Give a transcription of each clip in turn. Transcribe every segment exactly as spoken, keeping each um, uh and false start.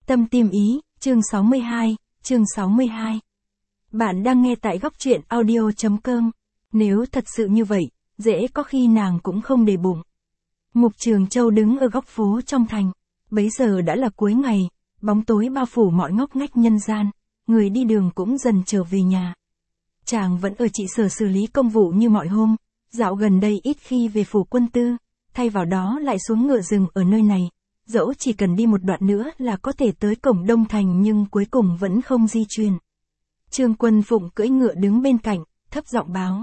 Tâm Tim Ý, chương sáu mươi hai, chương sáu mươi hai. Bạn đang nghe tại góc truyện audio chấm com. Nếu thật sự như vậy, dễ có khi nàng cũng không để bụng. Mục Trường Châu đứng ở góc phố trong thành. Bấy giờ đã là cuối ngày, bóng tối bao phủ mọi ngóc ngách nhân gian, người đi đường cũng dần trở về nhà. Chàng vẫn ở trị sở xử lý công vụ như mọi hôm, dạo gần đây ít khi về phủ quân tư, thay vào đó lại xuống ngựa rừng ở nơi này. Dẫu chỉ cần đi một đoạn nữa là có thể tới cổng Đông Thành nhưng cuối cùng vẫn không di chuyển. Trương Quân Phụng cưỡi ngựa đứng bên cạnh, thấp giọng báo.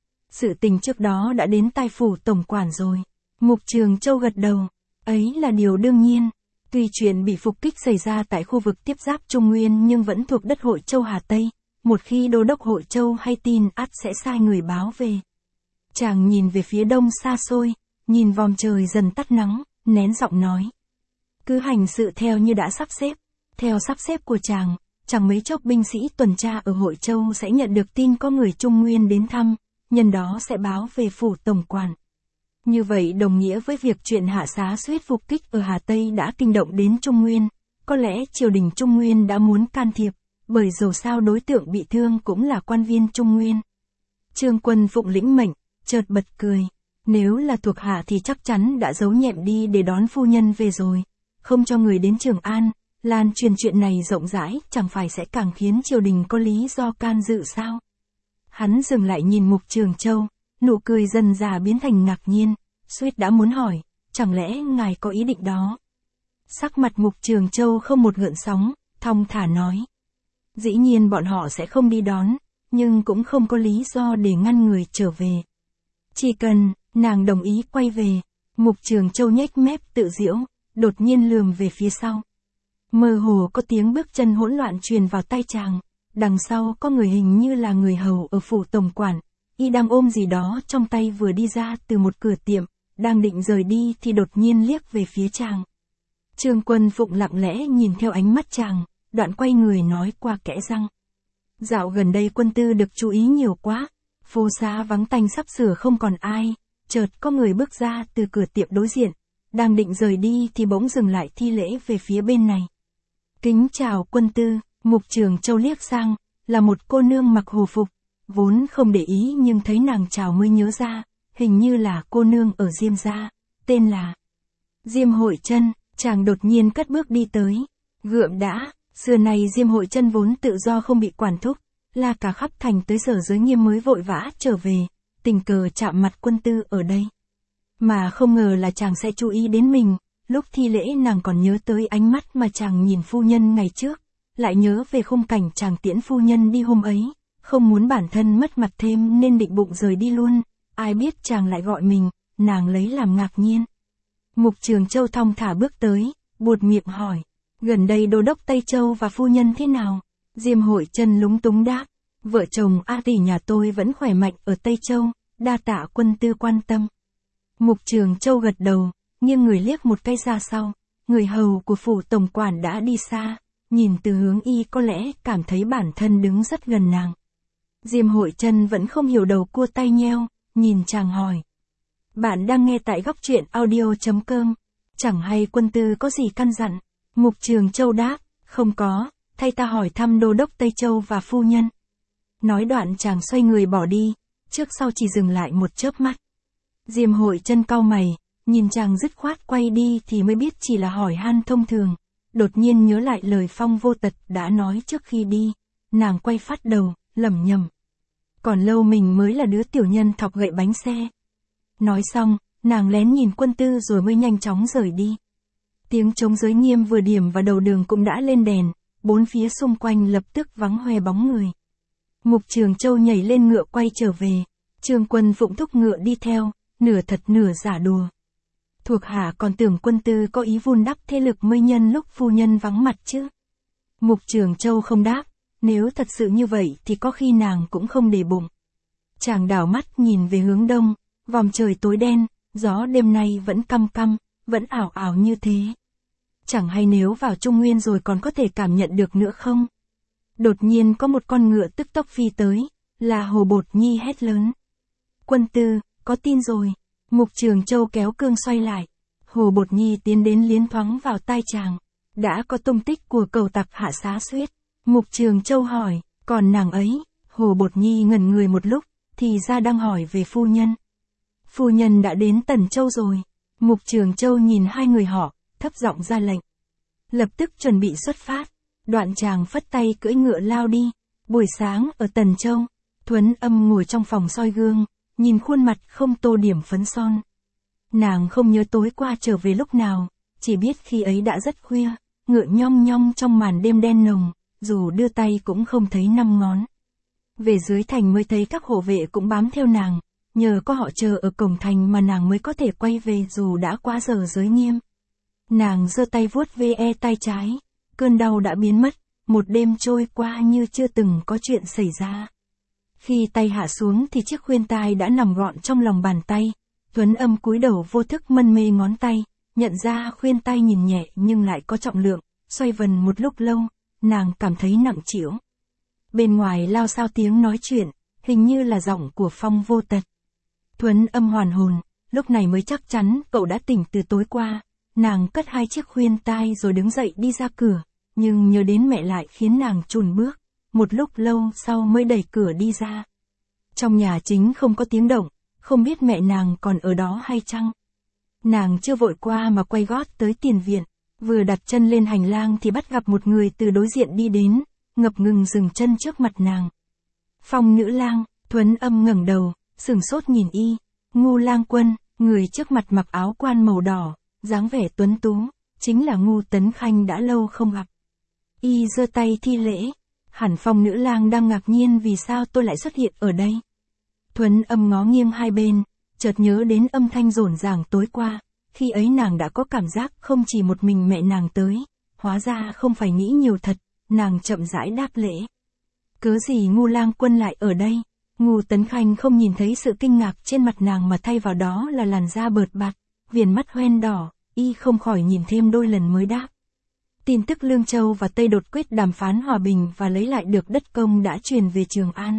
Sự tình trước đó đã đến tai phủ tổng quản rồi. Mục Trường Châu gật đầu. Ấy là điều đương nhiên. Tuy chuyện bị phục kích xảy ra tại khu vực tiếp giáp Trung Nguyên nhưng vẫn thuộc đất Hội Châu Hà Tây. Một khi đô đốc Hội Châu hay tin ắt sẽ sai người báo về. Chàng nhìn về phía đông xa xôi, nhìn vòm trời dần tắt nắng, nén giọng nói. Cứ hành sự theo như đã sắp xếp. Theo sắp xếp của chàng, chẳng mấy chốc binh sĩ tuần tra ở Hội Châu sẽ nhận được tin có người Trung Nguyên đến thăm, nhân đó sẽ báo về phủ tổng quản. Như vậy đồng nghĩa với việc chuyện hạ xá suýt phục kích ở Hà Tây đã kinh động đến Trung Nguyên, có lẽ triều đình Trung Nguyên đã muốn can thiệp, bởi dầu sao đối tượng bị thương cũng là quan viên Trung Nguyên. Trương Quân Phụng lĩnh mệnh, chợt bật cười. Nếu là thuộc hạ thì chắc chắn đã giấu nhẹm đi để đón phu nhân về rồi. Không cho người đến Trường An, lan truyền chuyện này rộng rãi, chẳng phải sẽ càng khiến triều đình có lý do can dự sao? Hắn dừng lại nhìn Mục Trường Châu, nụ cười dần dà biến thành ngạc nhiên, suýt đã muốn hỏi, chẳng lẽ ngài có ý định đó? Sắc mặt Mục Trường Châu không một gợn sóng, thong thả nói. Dĩ nhiên bọn họ sẽ không đi đón, nhưng cũng không có lý do để ngăn người trở về. Chỉ cần, nàng đồng ý quay về, Mục Trường Châu nhếch mép tự giễu, đột nhiên lườm về phía sau. Mơ hồ có tiếng bước chân hỗn loạn truyền vào tai chàng, đằng sau có người hình như là người hầu ở phủ tổng quản, y đang ôm gì đó trong tay vừa đi ra từ một cửa tiệm, đang định rời đi thì đột nhiên liếc về phía chàng. Trương Quân Phụng lặng lẽ nhìn theo ánh mắt chàng, đoạn quay người nói qua kẽ răng. Dạo gần đây quân tư được chú ý nhiều quá, phố xá vắng tanh sắp sửa không còn ai, chợt có người bước ra từ cửa tiệm đối diện. Đang định rời đi thì bỗng dừng lại thi lễ về phía bên này. Kính chào quân tư, Mục Trường Châu liếc sang, là một cô nương mặc hồ phục, vốn không để ý nhưng thấy nàng chào mới nhớ ra, hình như là cô nương ở Diêm gia, tên là Diêm Hội Chân. Chàng đột nhiên cất bước đi tới, gượng đã, xưa này Diêm Hội Chân vốn tự do không bị quản thúc, là cả khắp thành tới Sở Giới Nghiêm mới vội vã trở về, tình cờ chạm mặt quân tư ở đây. Mà không ngờ là chàng sẽ chú ý đến mình, lúc thi lễ nàng còn nhớ tới ánh mắt mà chàng nhìn phu nhân ngày trước, lại nhớ về khung cảnh chàng tiễn phu nhân đi hôm ấy, không muốn bản thân mất mặt thêm nên định bụng rời đi luôn, ai biết chàng lại gọi mình, nàng lấy làm ngạc nhiên. Mục Trường Châu thong thả bước tới, buột miệng hỏi, gần đây đô đốc Tây Châu và phu nhân thế nào? Diêm Hội Chân lúng túng đáp, vợ chồng A tỷ nhà tôi vẫn khỏe mạnh ở Tây Châu, đa tạ quân tư quan tâm. Mục Trường Châu gật đầu, nghiêng người liếc một cái ra sau, người hầu của phủ tổng quản đã đi xa, nhìn từ hướng y có lẽ cảm thấy bản thân đứng rất gần nàng. Diêm Hội Chân vẫn không hiểu đầu cua tay nheo, nhìn chàng hỏi. Bạn đang nghe tại góc truyện audio chấm com, chẳng hay quân tư có gì căn dặn? Mục Trường Châu đáp, không có, thay ta hỏi thăm đô đốc Tây Châu và phu nhân. Nói đoạn chàng xoay người bỏ đi, trước sau chỉ dừng lại một chớp mắt. Diêm Hội Chân cau mày, nhìn chàng dứt khoát quay đi thì mới biết chỉ là hỏi han thông thường, đột nhiên nhớ lại lời Phong Vô Tật đã nói trước khi đi, nàng quay phát đầu, lẩm nhẩm. Còn lâu mình mới là đứa tiểu nhân thọc gậy bánh xe. Nói xong, nàng lén nhìn quân tư rồi mới nhanh chóng rời đi. Tiếng trống Giới Nghiêm vừa điểm vào đầu đường cũng đã lên đèn, bốn phía xung quanh lập tức vắng hoe bóng người. Mục Trường Châu nhảy lên ngựa quay trở về, Trương Quân Phụng thúc ngựa đi theo, nửa thật nửa giả đùa. Thuộc hạ còn tưởng quân tư có ý vun đắp thế lực mới nhân lúc phu nhân vắng mặt chứ. Mục Trường Châu không đáp, nếu thật sự như vậy thì có khi nàng cũng không để bụng. Chàng đảo mắt nhìn về hướng đông, vòm trời tối đen, gió đêm nay vẫn căm căm, vẫn ảo ảo như thế. Chẳng hay nếu vào Trung Nguyên rồi còn có thể cảm nhận được nữa không? Đột nhiên có một con ngựa tức tốc phi tới, là Hồ Bột Nhi hét lớn. Quân tư, có tin rồi. Mục Trường Châu kéo cương xoay lại. Hồ Bột Nhi tiến đến liến thoáng vào tai chàng. đã có tung tích của cầu tặc Hạ Xá Suyết. Mục Trường Châu hỏi, còn nàng ấy? Hồ Bột Nhi ngẩn người một lúc, thì ra đang hỏi về phu nhân. Phu nhân đã đến Tần Châu rồi. Mục Trường Châu nhìn hai người họ, thấp giọng ra lệnh. Lập tức chuẩn bị xuất phát. Đoạn chàng phất tay cưỡi ngựa lao đi. Buổi sáng ở Tần Châu, Thuấn Âm ngồi trong phòng soi gương, nhìn khuôn mặt không tô điểm phấn son. Nàng không nhớ tối qua trở về lúc nào, chỉ biết khi ấy đã rất khuya, ngựa nhong nhong trong màn đêm đen nồng, dù đưa tay cũng không thấy năm ngón. Về dưới thành mới thấy các hộ vệ cũng bám theo nàng, nhờ có họ chờ ở cổng thành mà nàng mới có thể quay về dù đã quá giờ giới nghiêm. Nàng giơ tay vuốt ve tay trái, cơn đau đã biến mất, một đêm trôi qua như chưa từng có chuyện xảy ra. Khi tay hạ xuống thì chiếc khuyên tai đã nằm gọn trong lòng bàn tay, Thuấn Âm cúi đầu vô thức mân mê ngón tay, nhận ra khuyên tai nhìn nhẹ nhưng lại có trọng lượng, xoay vần một lúc lâu, nàng cảm thấy nặng trĩu. Bên ngoài lao sao tiếng nói chuyện, hình như là giọng của Phong Vô Tật. Thuấn Âm hoàn hồn, lúc này mới chắc chắn cậu đã tỉnh từ tối qua. Nàng cất hai chiếc khuyên tai rồi đứng dậy đi ra cửa, nhưng nhớ đến mẹ lại khiến nàng chùn bước, một lúc lâu sau mới đẩy cửa đi ra. Trong nhà chính không có tiếng động, không biết mẹ nàng còn ở đó hay chăng. Nàng chưa vội qua mà quay gót tới tiền viện, vừa đặt chân lên hành lang thì bắt gặp một người từ đối diện đi đến, ngập ngừng dừng chân trước mặt nàng. Phong nữ lang. Thuấn Âm ngẩng đầu, sửng sốt nhìn y. Ngu Lang Quân, người trước mặt mặc áo quan màu đỏ, dáng vẻ tuấn tú, chính là Ngu Tấn Khanh đã lâu không gặp. Y giơ tay thi lễ, hẳn Phong nữ lang đang ngạc nhiên vì sao tôi lại xuất hiện ở đây. Thuấn Âm ngó nghiêng hai bên, chợt nhớ đến âm thanh rộn ràng tối qua, khi ấy nàng đã có cảm giác không chỉ một mình mẹ nàng tới, hóa ra không phải nghĩ nhiều thật, nàng chậm rãi đáp lễ. Cớ gì Ngu Lang Quân lại ở đây? Ngu Tấn Khanh không nhìn thấy sự kinh ngạc trên mặt nàng mà thay vào đó là làn da bợt bạt, viền mắt hoen đỏ, y không khỏi nhìn thêm đôi lần mới đáp. Tin tức Lương Châu và Tây Đột quyết đàm phán hòa bình và lấy lại được đất công đã truyền về Trường An.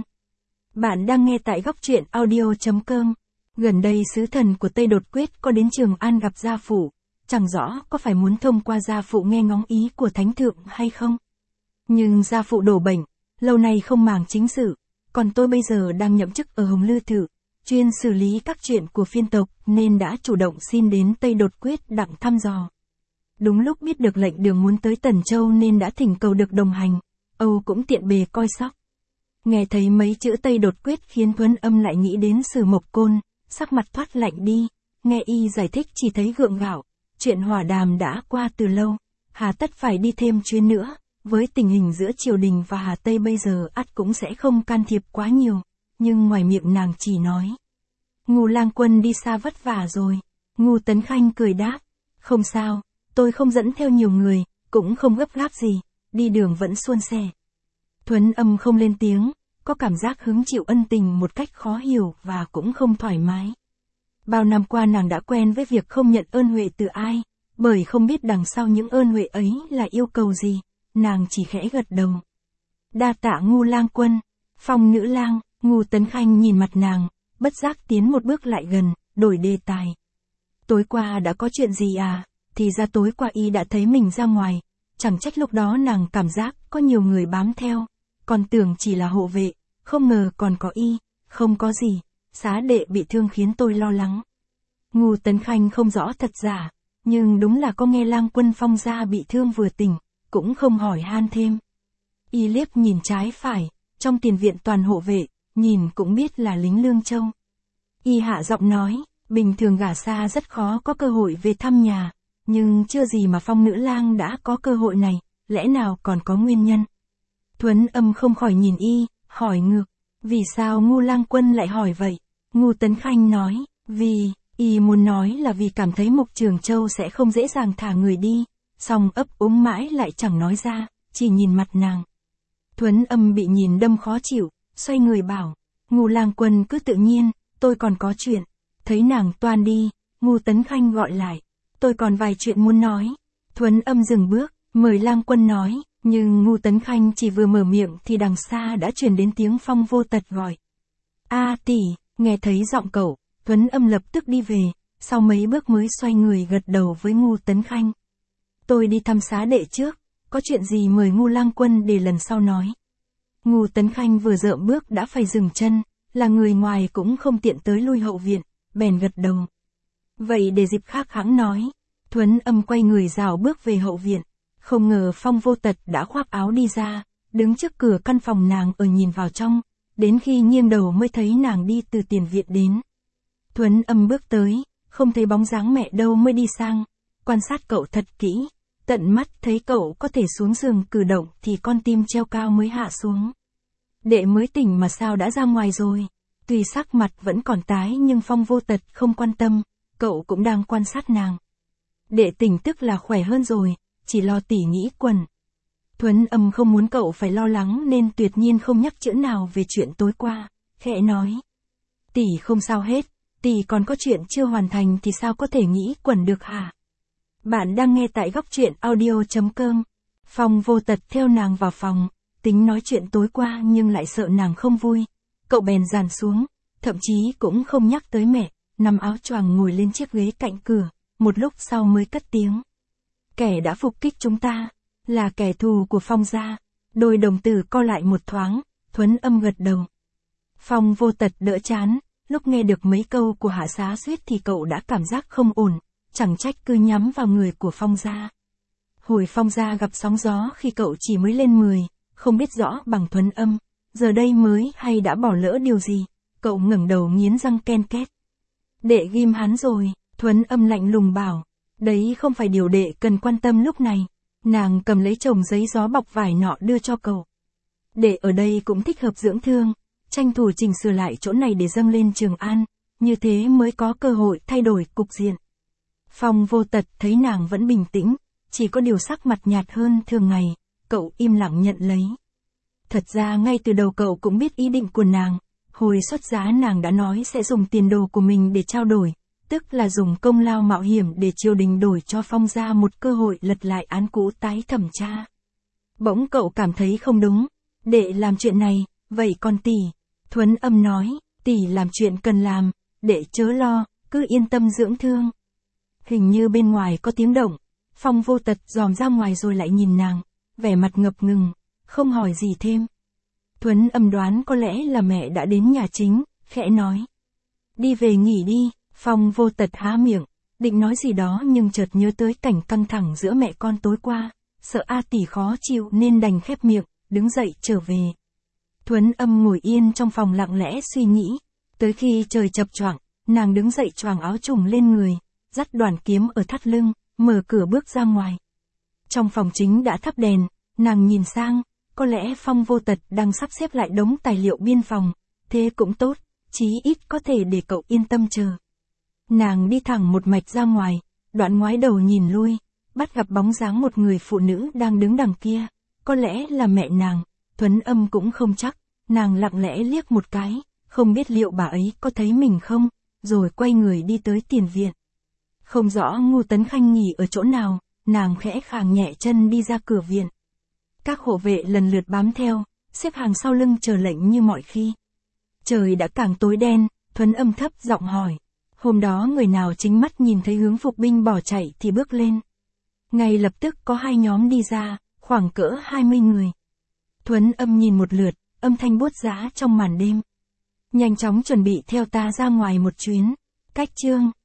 Bạn đang nghe tại góc truyện audio chấm com. Gần đây sứ thần của Tây Đột quyết có đến Trường An gặp gia phụ, chẳng rõ có phải muốn thông qua gia phụ nghe ngóng ý của thánh thượng hay không. Nhưng gia phụ đổ bệnh, lâu nay không màng chính sự, còn tôi bây giờ đang nhậm chức ở Hồng Lư Thự, chuyên xử lý các chuyện của phiên tộc nên đã chủ động xin đến Tây Đột quyết đặng thăm dò. Đúng lúc biết được lệnh đường muốn tới Tần Châu nên đã thỉnh cầu được đồng hành, Âu cũng tiện bề coi sóc. Nghe thấy mấy chữ Tây Đột quyết khiến Thuấn Âm lại nghĩ đến Sử Mộc Côn, sắc mặt thoát lạnh đi, nghe y giải thích chỉ thấy gượng gạo, chuyện hòa đàm đã qua từ lâu, hà tất phải đi thêm chuyến nữa, với tình hình giữa triều đình và Hà Tây bây giờ ắt cũng sẽ không can thiệp quá nhiều, nhưng ngoài miệng nàng chỉ nói. Ngu Lang Quân đi xa vất vả rồi, Ngu Tấn Khanh cười đáp, không sao, tôi không dẫn theo nhiều người, cũng không gấp gáp gì, đi đường vẫn suôn sẻ. Thuấn Âm không lên tiếng, có cảm giác hứng chịu ân tình một cách khó hiểu và cũng không thoải mái. Bao năm qua nàng đã quen với việc không nhận ơn huệ từ ai, bởi không biết đằng sau những ơn huệ ấy là yêu cầu gì, nàng chỉ khẽ gật đầu. Đa tạ Ngu Lang Quân. Phong nữ lang. Ngu Tấn Khanh nhìn mặt nàng, bất giác tiến một bước lại gần, đổi đề tài. Tối qua đã có chuyện gì à? Thì ra tối qua y đã thấy mình ra ngoài, chẳng trách lúc đó nàng cảm giác có nhiều người bám theo, còn tưởng chỉ là hộ vệ, không ngờ còn có y. Không có gì, xá đệ bị thương khiến tôi lo lắng. Ngu Tấn Khanh không rõ thật giả, nhưng đúng là có nghe Lang Quân Phong gia bị thương vừa tỉnh, cũng không hỏi han thêm. Y liếc nhìn trái phải, trong tiền viện toàn hộ vệ, nhìn cũng biết là lính Lương Châu. Y hạ giọng nói, bình thường gả xa rất khó có cơ hội về thăm nhà, nhưng chưa gì mà Phong nữ lang đã có cơ hội này, lẽ nào còn có nguyên nhân. Thuấn Âm không khỏi nhìn y, hỏi ngược, vì sao Ngu Lang Quân lại hỏi vậy? Ngu Tấn Khanh nói, vì, y muốn nói là vì cảm thấy Mục Trường Châu sẽ không dễ dàng thả người đi, song ấp úng mãi lại chẳng nói ra, chỉ nhìn mặt nàng. Thuấn Âm bị nhìn đâm khó chịu, xoay người bảo, Ngu Lang Quân cứ tự nhiên, tôi còn có chuyện. Thấy nàng toan đi, Ngu Tấn Khanh gọi lại, tôi còn vài chuyện muốn nói. Thuấn Âm dừng bước, mời Lang Quân nói, nhưng Ngu Tấn Khanh chỉ vừa mở miệng thì đằng xa đã truyền đến tiếng Phong Vô Tật gọi. A tỷ, nghe thấy giọng cậu, Thuấn Âm lập tức đi về, sau mấy bước mới xoay người gật đầu với Ngu Tấn Khanh. tôi đi thăm xá đệ trước, có chuyện gì mời Ngu lang quân để lần sau nói. Ngu Tấn Khanh vừa dợm bước đã phải dừng chân, là người ngoài cũng không tiện tới lui hậu viện, bèn gật đầu. Vậy để dịp khác hãng nói. Thuấn Âm quay người rào bước về hậu viện, không ngờ Phong Vô Tật đã khoác áo đi ra, đứng trước cửa căn phòng nàng ở nhìn vào trong, đến khi nghiêng đầu mới thấy nàng đi từ tiền viện đến. Thuấn Âm bước tới, không thấy bóng dáng mẹ đâu mới đi sang, quan sát cậu thật kỹ, tận mắt thấy cậu có thể xuống giường cử động thì con tim treo cao mới hạ xuống. Đệ mới tỉnh mà sao đã ra ngoài rồi? Tuy sắc mặt vẫn còn tái nhưng Phong Vô Tật không quan tâm, cậu cũng đang quan sát nàng. Đệ tỉnh tức là khỏe hơn rồi, chỉ lo tỉ nghĩ quần. Thuấn Âm không muốn cậu phải lo lắng nên tuyệt nhiên không nhắc chữ nào về chuyện tối qua, khẽ nói. Tỷ không sao hết, tỷ còn có chuyện chưa hoàn thành thì sao có thể nghĩ quần được hả? Bạn đang nghe tại góc truyện audio chấm com. Phong Vô Tật theo nàng vào phòng, tính nói chuyện tối qua nhưng lại sợ nàng không vui. Cậu bèn dàn xuống, thậm chí cũng không nhắc tới mẹ, nằm áo choàng ngồi lên chiếc ghế cạnh cửa, một lúc sau mới cất tiếng. Kẻ đã phục kích chúng ta, là kẻ thù của Phong gia. Đôi đồng tử co lại một thoáng, Thuấn Âm gật đầu. Phong Vô Tật đỡ chán, lúc nghe được mấy câu của Hạ Xá Suyết thì cậu đã cảm giác không ổn, chẳng trách cứ nhắm vào người của Phong gia. Hồi Phong gia gặp sóng gió khi cậu chỉ mới lên mười, không biết rõ bằng Thuấn Âm, giờ đây mới hay đã bỏ lỡ điều gì, cậu ngẩng đầu nghiến răng ken két. Đệ ghim hắn rồi, Thuấn Âm lạnh lùng bảo, đấy không phải điều đệ cần quan tâm lúc này. Nàng cầm lấy chồng giấy gió bọc vải nọ đưa cho cậu. Đệ ở đây cũng thích hợp dưỡng thương, tranh thủ chỉnh sửa lại chỗ này để dâng lên Trường An, như thế mới có cơ hội thay đổi cục diện. Phong Vô Tật thấy nàng vẫn bình tĩnh, chỉ có điều sắc mặt nhạt hơn thường ngày, cậu im lặng nhận lấy. Thật ra ngay từ đầu cậu cũng biết ý định của nàng, hồi xuất giá nàng đã nói sẽ dùng tiền đồ của mình để trao đổi, tức là dùng công lao mạo hiểm để triều đình đổi cho Phong gia một cơ hội lật lại án cũ tái thẩm tra. Bỗng cậu cảm thấy không đúng, đệ làm chuyện này, vậy còn tỷ? Thuấn Âm nói, tỷ làm chuyện cần làm, đệ chớ lo, cứ yên tâm dưỡng thương. Hình như bên ngoài có tiếng động, Phong Vô Tật dòm ra ngoài rồi lại nhìn nàng, vẻ mặt ngập ngừng, không hỏi gì thêm. Thuấn Âm đoán có lẽ là mẹ đã đến nhà chính, khẽ nói. Đi về nghỉ đi. Phong Vô Tật há miệng, định nói gì đó nhưng chợt nhớ tới cảnh căng thẳng giữa mẹ con tối qua, sợ A tỷ khó chịu nên đành khép miệng, đứng dậy trở về. Thuấn Âm ngồi yên trong phòng lặng lẽ suy nghĩ, tới khi trời chập choạng, nàng đứng dậy choàng áo trùng lên người, dắt đoàn kiếm ở thắt lưng, mở cửa bước ra ngoài. Trong phòng chính đã thắp đèn, nàng nhìn sang, có lẽ Phong Vô Tật đang sắp xếp lại đống tài liệu biên phòng, thế cũng tốt, chí ít có thể để cậu yên tâm chờ. Nàng đi thẳng một mạch ra ngoài, đoạn ngoái đầu nhìn lui, bắt gặp bóng dáng một người phụ nữ đang đứng đằng kia, có lẽ là mẹ nàng, Thuấn Âm cũng không chắc, nàng lặng lẽ liếc một cái, không biết liệu bà ấy có thấy mình không, rồi quay người đi tới tiền viện. Không rõ Ngu Tấn Khanh nghỉ ở chỗ nào, nàng khẽ khàng nhẹ chân đi ra cửa viện. Các hộ vệ lần lượt bám theo, xếp hàng sau lưng chờ lệnh như mọi khi. Trời đã càng tối đen, Thuấn Âm thấp giọng hỏi. Hôm đó người nào chính mắt nhìn thấy hướng phục binh bỏ chạy thì bước lên. Ngay lập tức có hai nhóm đi ra, khoảng cỡ hai mươi người. Thuấn Âm nhìn một lượt, âm thanh buốt giá trong màn đêm. Nhanh chóng chuẩn bị theo ta ra ngoài một chuyến. Cách chương.